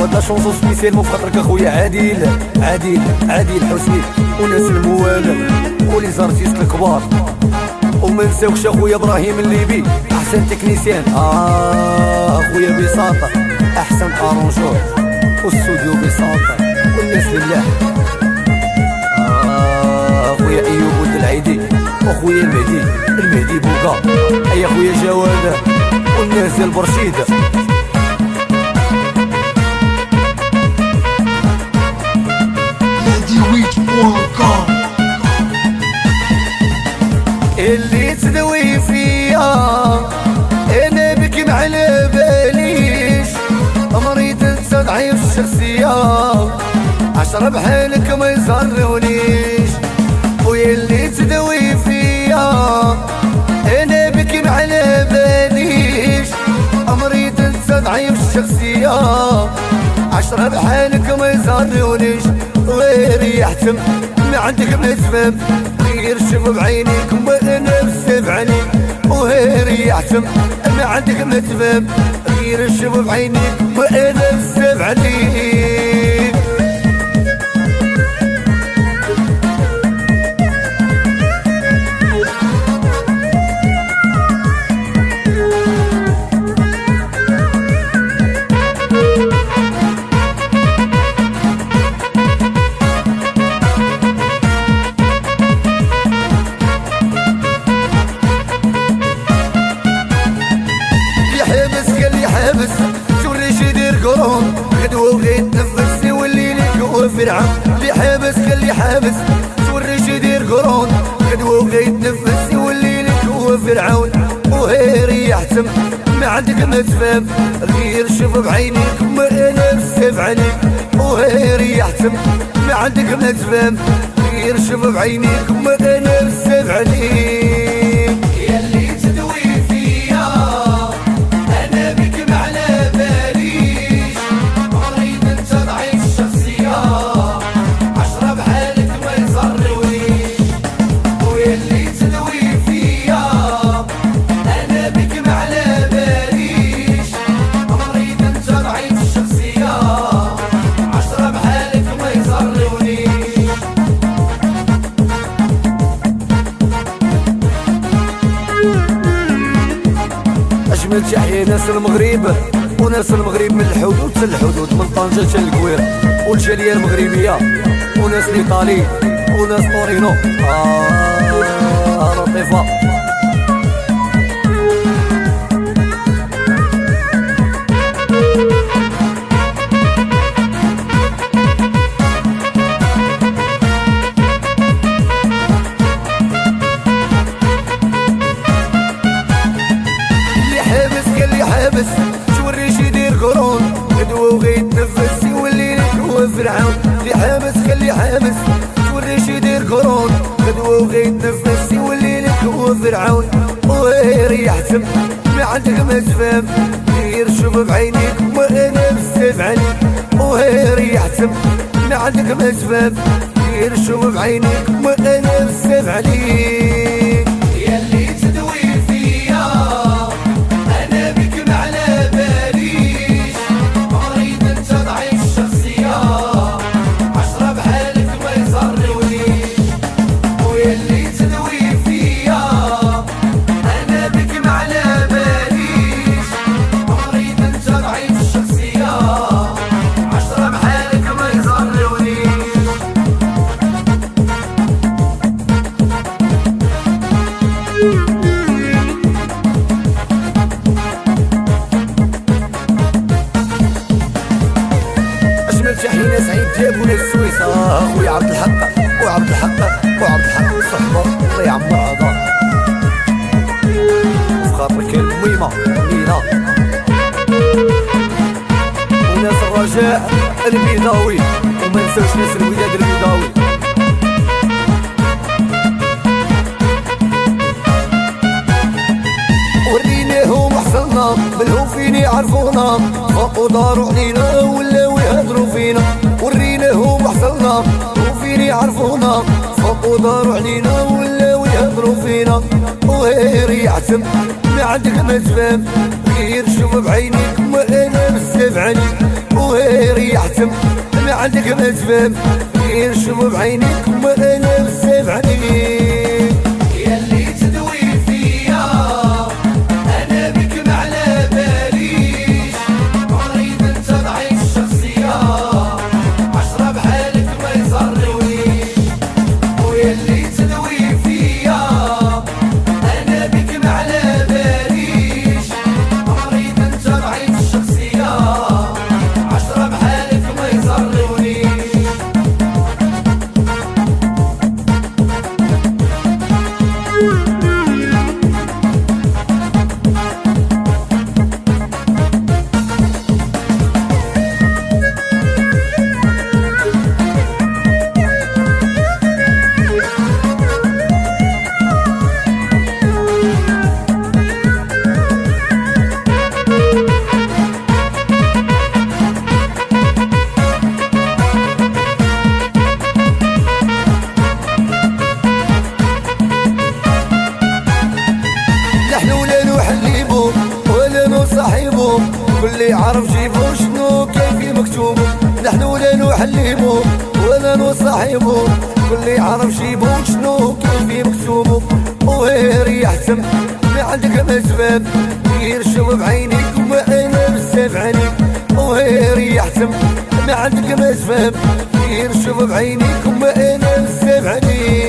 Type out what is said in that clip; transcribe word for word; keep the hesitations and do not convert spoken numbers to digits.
هاد لا شونسون سبيسيالمون فخاطرك اخويا عادل عادل عادل حسني وناس الموالة ولي زارتيست الكبار. وما نساوكش اخويا ابراهيم الليبي احسن تكنيسيان، اه اخويا بساطة احسن ارونجور واستوديو بساطة والناس لله. آه اخويا ايوب ولد العيدي واخويا المهدي المهدي بوكا، اي اخويا جواد والناس ديال برشيد. اللي تدوي فيا انا بك معلى باليش، مريض انت ضعيف الشخصية عشرة بحالك ما يزرونيش. ويا اللي تدوي فيا انا بك معلى باليش، مريض انت ضعيف الشخصية عشرة بحالك ما يزرونيش. غير يحتم ما عندك ما تفهم، غير شوف بعينيك وانا بسيف عليك. وغير يحتم ما عندك ما تفهم، غير شوف بعينيك وانا بسيف عليك. حابس شوريش يدير قرون غدوة وغيت نفسي واللي ليك هو فرعون. اللي حابس خلي حابس شوريش يدير قرون غدوة وغيت نفسي واللي ليك هو فرعون. وغير يحتم ما عندك ما تفهم، غير شوف بعينيك ما انا بسيف عليك. وغير يحتم ما عندك ما تفهم، غير شوف بعينيك ما انا بسيف عليك. ياللي تدوي فيا انا بك معلى باليش، مريض انت ضعيف الشخصية عشرة بحالك ما يزرونيش. وياللي تدوي فيا انا بك معلى باليش، مريض انت ضعيف الشخصية عشرة بحالك ما يزرونيش. أجمل تحية ناس المغرب وناس المغرب من الحدود حتى الحدود، من طنجة حتى الكوير والجالية المغربية وناس الإيطالي وناس طورينو. آه لطيفة. حابس شوريش يدير قرون غدوة وغيت نفسي واللي ليك هو فرعون. اللي حابس خلي حابس شوريش يدير قرون غدوة وغيت نفسي واللي ليك هو فرعون. وغير يحتم ما عندك ما تفهم، غير شوف بعينيك وانا بسيف عليك. وغير يحتم ما عندك ما تفهم، غير شوف بعينيك وانا بسيف عليك. ياللي تدوي فيا انا بك معلى باليش، مريض انت ضعيف الشخصية عشرة بحالك ما يزرونيش. وياللي تدوي فيا انا بك معلى باليش، مريض انت ضعيف الشخصية عشرة بحالك ما يزرونيش. تحية سعيد جاب ولا السويسة خويا عبد الحق وعبد الحق وعبد الحق صحبة الله يعمر هذا وفخاطرك الميمة ليلى وناس الرجاء البيضاوي وما نساوش ناس الوداد البيضاوي. وريناهم حصلنا بالهوفين يعرفونا، فوقوا داروا علينا ولاو يهضروا فينا. وريناهم حصلنا بالهوفين يعرفونا، فوقوا داروا علينا ولاو يهضروا فينا. وغير يعتم ما عندك ما تفهم، غير شوف بعينيك ما انا بسيف عليك. وغير يحتم ما عندك ما تفهم غير شوف بعينيك وما انا بزاف عليك ياللي تدوي فيا انا بك ما على باليش مريض انت ضعيف الشخصيه عشرة بحالك ما يزرونيش وياللي تدوي فيا انا بك ما على باليش مريض انت ضعيف الشخصيه عشرة بحالك ما يزرونيش نحن ولا نحلبو ولا نصاحبو كل يعرف جيبو شنو كيف مكتوب نحن ولا نحلبو ولا نصاحبو كل يعرف جيبو شنو كيف مكتوب وغير يحتم ما عندك ما تفهم غير شوف بعينيك وما انا بزاف عليك وغير يحتم ما عندك ما تفهم غير شوف بعينيك وما انا بزاف عليك